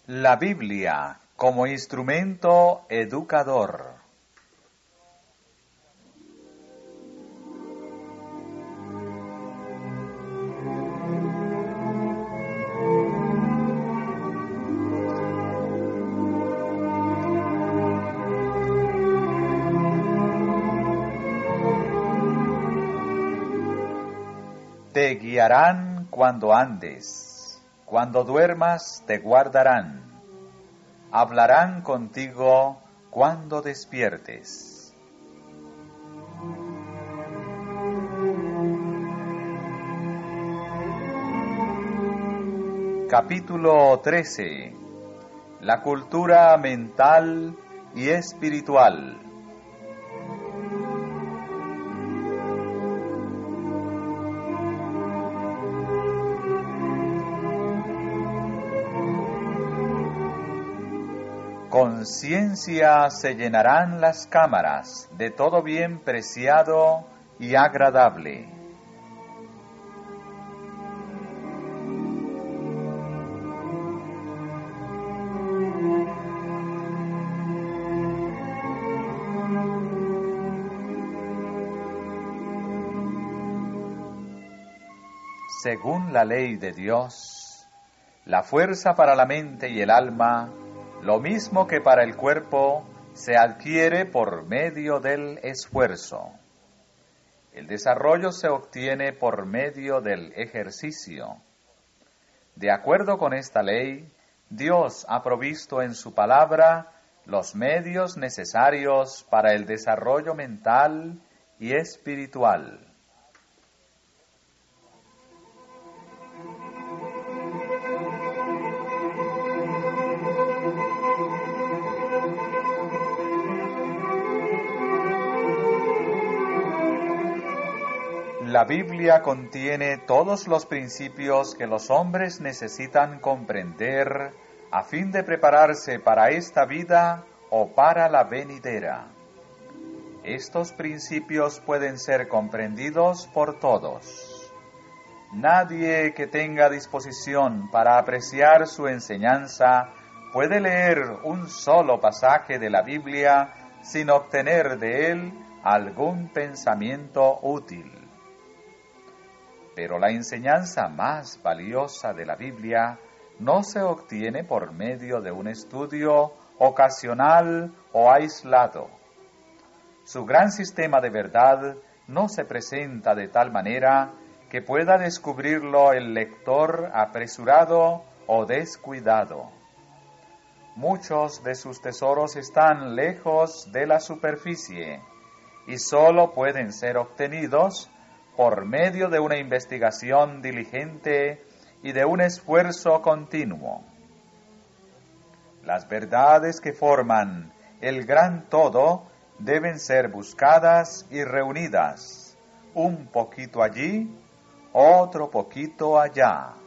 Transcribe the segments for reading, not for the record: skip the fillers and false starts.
La Biblia como instrumento educador. Te guiarán cuando andes, cuando duermas te guardarán, hablarán contigo cuando despiertes. Capítulo 13. La cultura mental y espiritual. Con ciencia se llenarán las cámaras de todo bien preciado y agradable. Según la ley de Dios, la fuerza para la mente y el alma, lo mismo que para el cuerpo, se adquiere por medio del esfuerzo. El desarrollo se obtiene por medio del ejercicio. De acuerdo con esta ley, Dios ha provisto en su palabra los medios necesarios para el desarrollo mental y espiritual. La Biblia contiene todos los principios que los hombres necesitan comprender a fin de prepararse para esta vida o para la venidera. Estos principios pueden ser comprendidos por todos. Nadie que tenga disposición para apreciar su enseñanza puede leer un solo pasaje de la Biblia sin obtener de él algún pensamiento útil. Pero la enseñanza más valiosa de la Biblia no se obtiene por medio de un estudio ocasional o aislado. Su gran sistema de verdad no se presenta de tal manera que pueda descubrirlo el lector apresurado o descuidado. Muchos de sus tesoros están lejos de la superficie y solo pueden ser obtenidos por medio de una investigación diligente y de un esfuerzo continuo. Las verdades que forman el gran todo deben ser buscadas y reunidas, un poquito allí, otro poquito allá.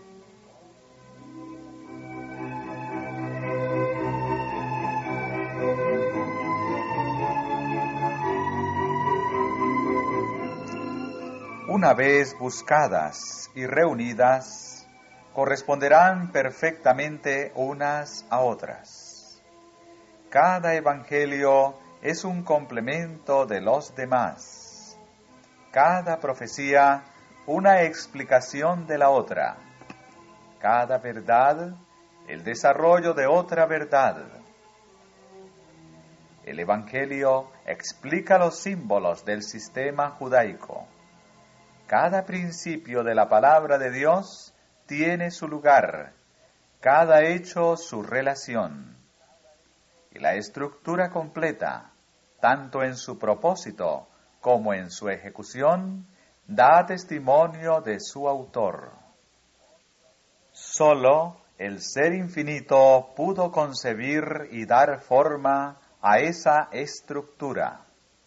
Una vez buscadas y reunidas, corresponderán perfectamente unas a otras. Cada evangelio es un complemento de los demás. Cada profecía una explicación de la otra. Cada verdad el desarrollo de otra verdad. El evangelio explica los símbolos del sistema judaico. Cada principio de la palabra de Dios tiene su lugar, cada hecho su relación. Y la estructura completa, tanto en su propósito como en su ejecución, da testimonio de su autor. Solo el Ser Infinito pudo concebir y dar forma a esa estructura.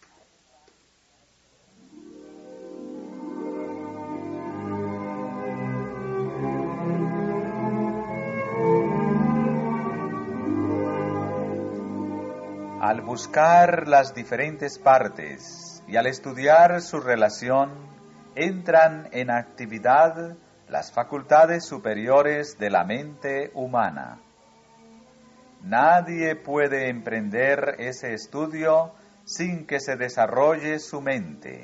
Al buscar las diferentes partes y al estudiar su relación, entran en actividad las facultades superiores de la mente humana. Nadie puede emprender ese estudio sin que se desarrolle su mente.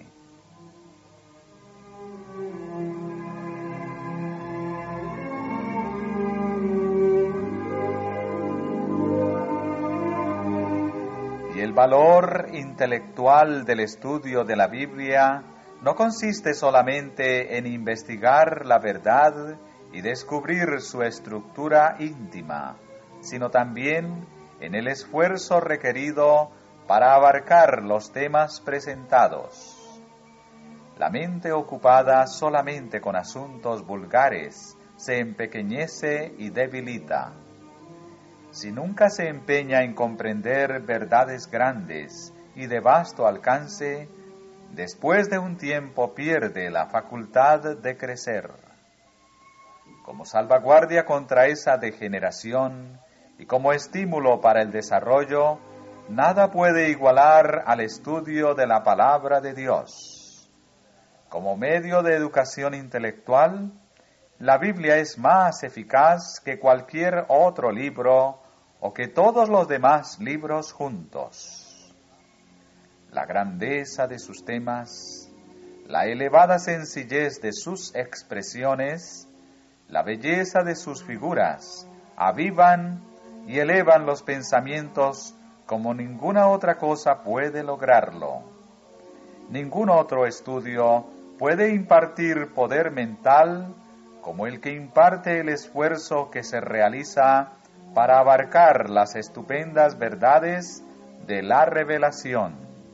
Y el valor intelectual del estudio de la Biblia no consiste solamente en investigar la verdad y descubrir su estructura íntima, sino también en el esfuerzo requerido para abarcar los temas presentados. La mente ocupada solamente con asuntos vulgares se empequeñece y debilita. Si nunca se empeña en comprender verdades grandes y de vasto alcance, después de un tiempo pierde la facultad de crecer. Como salvaguardia contra esa degeneración y como estímulo para el desarrollo, nada puede igualar al estudio de la palabra de Dios. Como medio de educación intelectual, la Biblia es más eficaz que cualquier otro libro o que todos los demás libros juntos. La grandeza de sus temas, la elevada sencillez de sus expresiones, la belleza de sus figuras, avivan y elevan los pensamientos como ninguna otra cosa puede lograrlo. Ningún otro estudio puede impartir poder mental como el que imparte el esfuerzo que se realiza para abarcar las estupendas verdades de la revelación.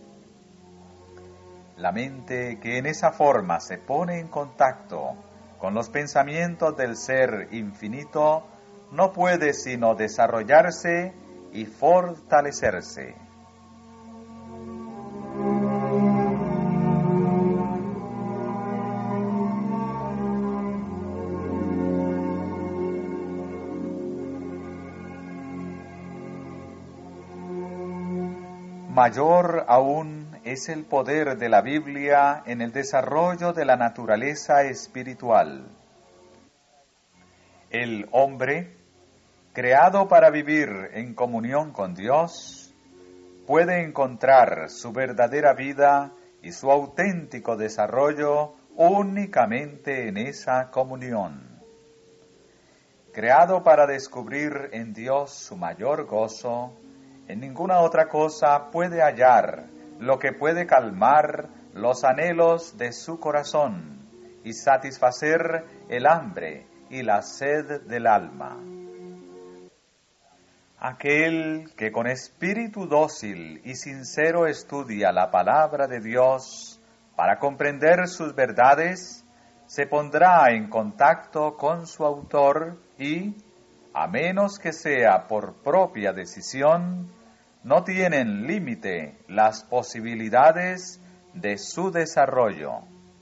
La mente que en esa forma se pone en contacto con los pensamientos del Ser infinito no puede sino desarrollarse y fortalecerse. Mayor aún es el poder de la Biblia en el desarrollo de la naturaleza espiritual. El hombre, creado para vivir en comunión con Dios, puede encontrar su verdadera vida y su auténtico desarrollo únicamente en esa comunión. Creado para descubrir en Dios su mayor gozo, en ninguna otra cosa puede hallar lo que puede calmar los anhelos de su corazón y satisfacer el hambre y la sed del alma. Aquel que con espíritu dócil y sincero estudia la palabra de Dios para comprender sus verdades, se pondrá en contacto con su autor y, a menos que sea por propia decisión, no tienen límite las posibilidades de su desarrollo.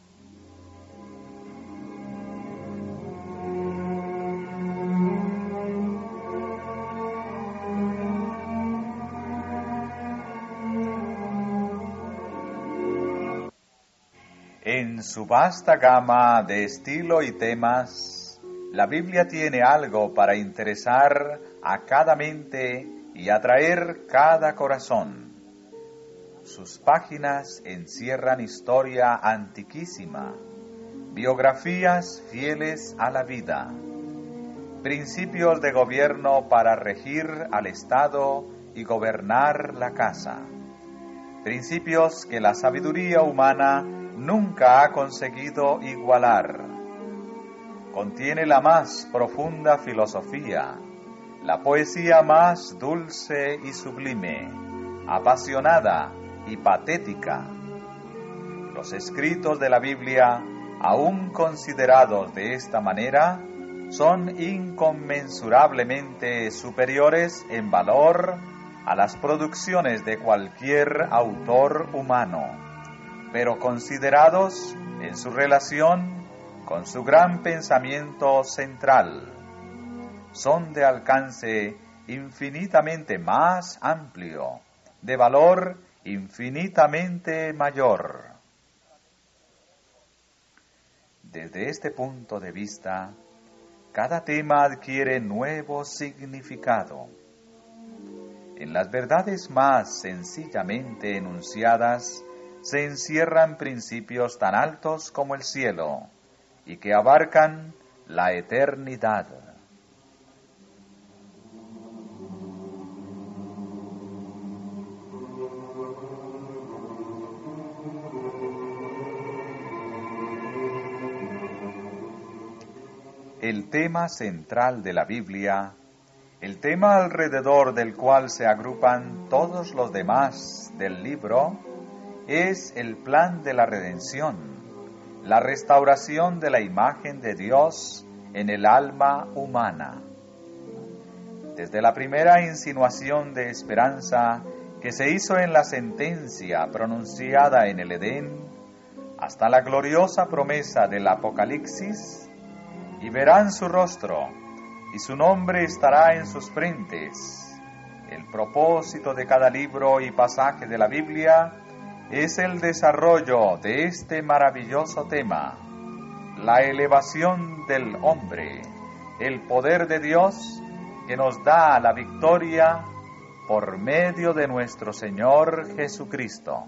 En su vasta gama de estilo y temas, la Biblia tiene algo para interesar a cada mente y atraer cada corazón. Sus páginas encierran historia antiquísima, biografías fieles a la vida, principios de gobierno para regir al Estado y gobernar la casa, principios que la sabiduría humana nunca ha conseguido igualar. Contiene la más profunda filosofía, la poesía más dulce y sublime, apasionada y patética. Los escritos de la Biblia, aún considerados de esta manera, son inconmensurablemente superiores en valor a las producciones de cualquier autor humano, pero considerados en su relación con su gran pensamiento central, son de alcance infinitamente más amplio, de valor infinitamente mayor. Desde este punto de vista, cada tema adquiere nuevo significado. En las verdades más sencillamente enunciadas se encierran principios tan altos como el cielo y que abarcan la eternidad. El tema central de la Biblia, el tema alrededor del cual se agrupan todos los demás del libro, es el plan de la redención, la restauración de la imagen de Dios en el alma humana. Desde la primera insinuación de esperanza que se hizo en la sentencia pronunciada en el Edén, hasta la gloriosa promesa del Apocalipsis, y verán su rostro, y su nombre estará en sus frentes. El propósito de cada libro y pasaje de la Biblia es el desarrollo de este maravilloso tema, la elevación del hombre, el poder de Dios que nos da la victoria por medio de nuestro Señor Jesucristo.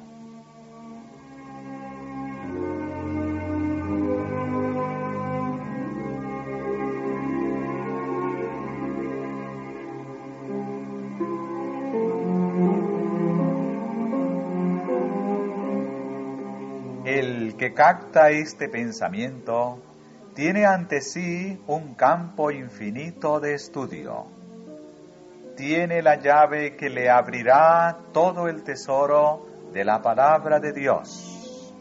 El que capta este pensamiento tiene ante sí un campo infinito de estudio. Tiene la llave que le abrirá todo el tesoro de la palabra de Dios.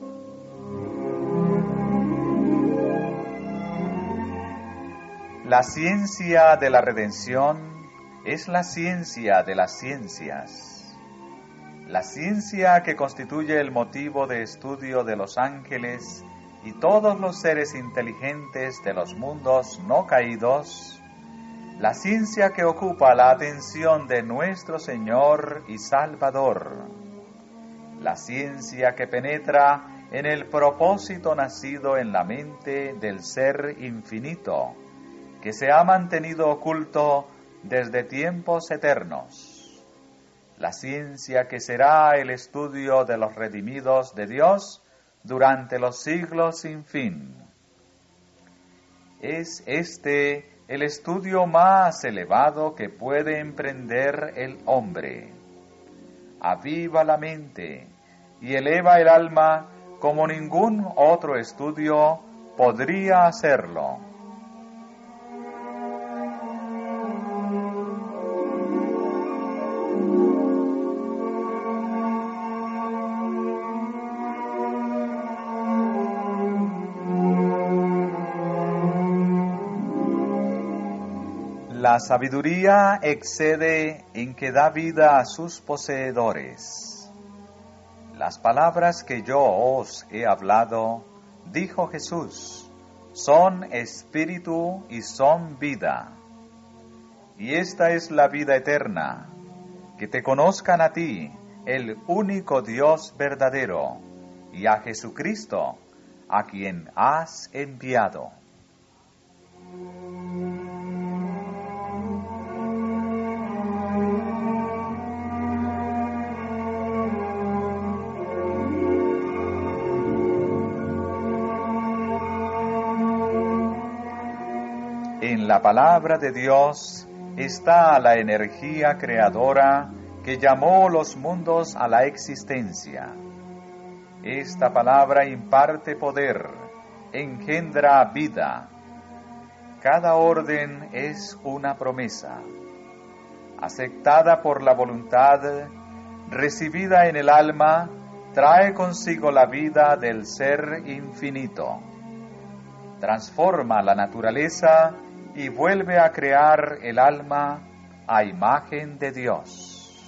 La ciencia de la redención es la ciencia de las ciencias. La ciencia que constituye el motivo de estudio de los ángeles y todos los seres inteligentes de los mundos no caídos, la ciencia que ocupa la atención de nuestro Señor y Salvador, la ciencia que penetra en el propósito nacido en la mente del Ser infinito, que se ha mantenido oculto desde tiempos eternos. La ciencia que será el estudio de los redimidos de Dios durante los siglos sin fin. Es este el estudio más elevado que puede emprender el hombre. Aviva la mente y eleva el alma como ningún otro estudio podría hacerlo. La sabiduría excede en que da vida a sus poseedores. Las palabras que yo os he hablado, dijo Jesús, son espíritu y son vida. Y esta es la vida eterna, que te conozcan a ti, el único Dios verdadero, y a Jesucristo, a quien has enviado. En la palabra de Dios está la energía creadora que llamó los mundos a la existencia. Esta palabra imparte poder, engendra vida. Cada orden es una promesa, aceptada por la voluntad, recibida en el alma, trae consigo la vida del Ser infinito. Transforma la naturaleza y vuelve a crear el alma a imagen de Dios.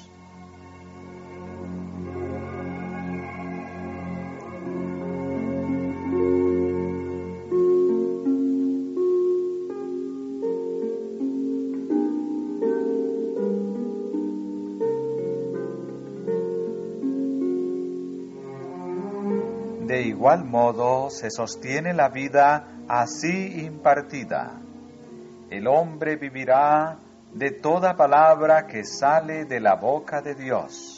De igual modo se sostiene la vida así impartida. El hombre vivirá de toda palabra que sale de la boca de Dios.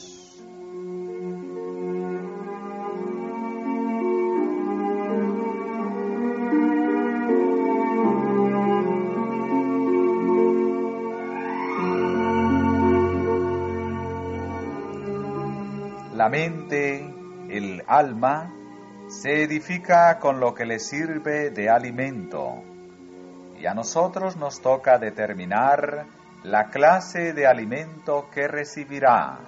La mente, el alma, se edifica con lo que le sirve de alimento, y a nosotros nos toca determinar la clase de alimento que recibirá.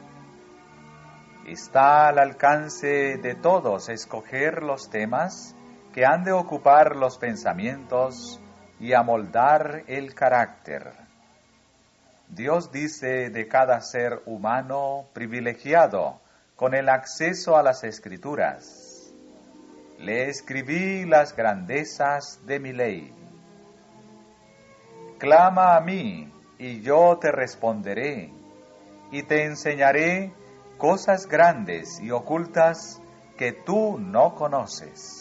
Está al alcance de todos escoger los temas que han de ocupar los pensamientos y amoldar el carácter. Dios dice de cada ser humano privilegiado con el acceso a las Escrituras: le escribí las grandezas de mi ley. Clama a mí, y yo te responderé, y te enseñaré cosas grandes y ocultas que tú no conoces.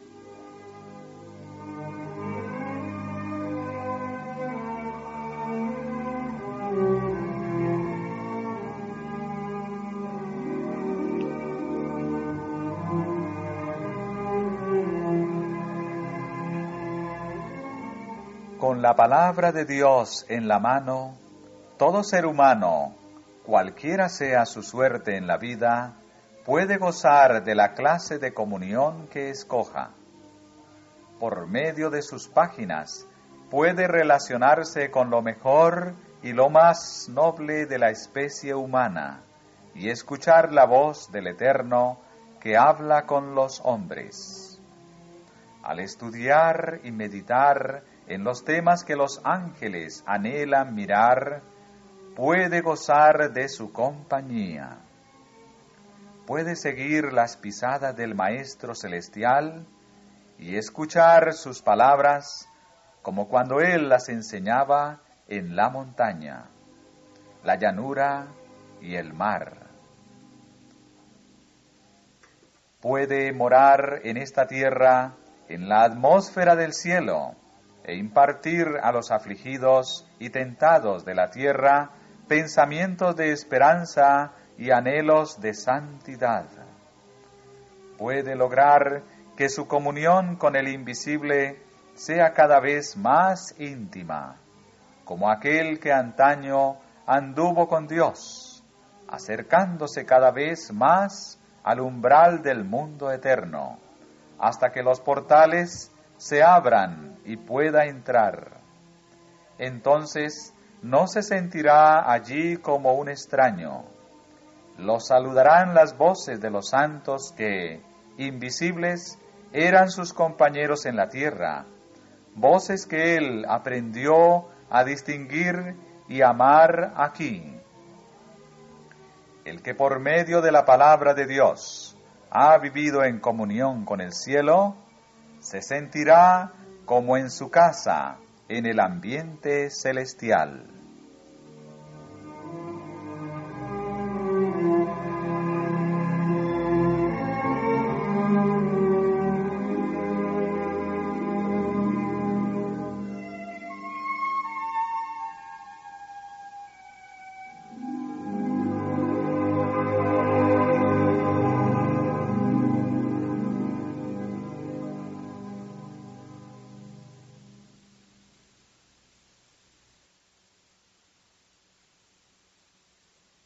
Con la palabra de Dios en la mano, todo ser humano, cualquiera sea su suerte en la vida, puede gozar de la clase de comunión que escoja. Por medio de sus páginas, puede relacionarse con lo mejor y lo más noble de la especie humana y escuchar la voz del Eterno que habla con los hombres. Al estudiar y meditar en los temas que los ángeles anhelan mirar, puede gozar de su compañía. Puede seguir las pisadas del Maestro Celestial y escuchar sus palabras como cuando Él las enseñaba en la montaña, la llanura y el mar. Puede morar en esta tierra, en la atmósfera del cielo, e impartir a los afligidos y tentados de la tierra pensamientos de esperanza y anhelos de santidad. Puede lograr que su comunión con el invisible sea cada vez más íntima, como aquel que antaño anduvo con Dios, acercándose cada vez más al umbral del mundo eterno, hasta que los portales se abran y pueda entrar. Entonces no se sentirá allí como un extraño. Lo saludarán las voces de los santos que, invisibles, eran sus compañeros en la tierra, voces que él aprendió a distinguir y amar aquí. El que por medio de la palabra de Dios ha vivido en comunión con el cielo, se sentirá como en su casa, en el ambiente celestial.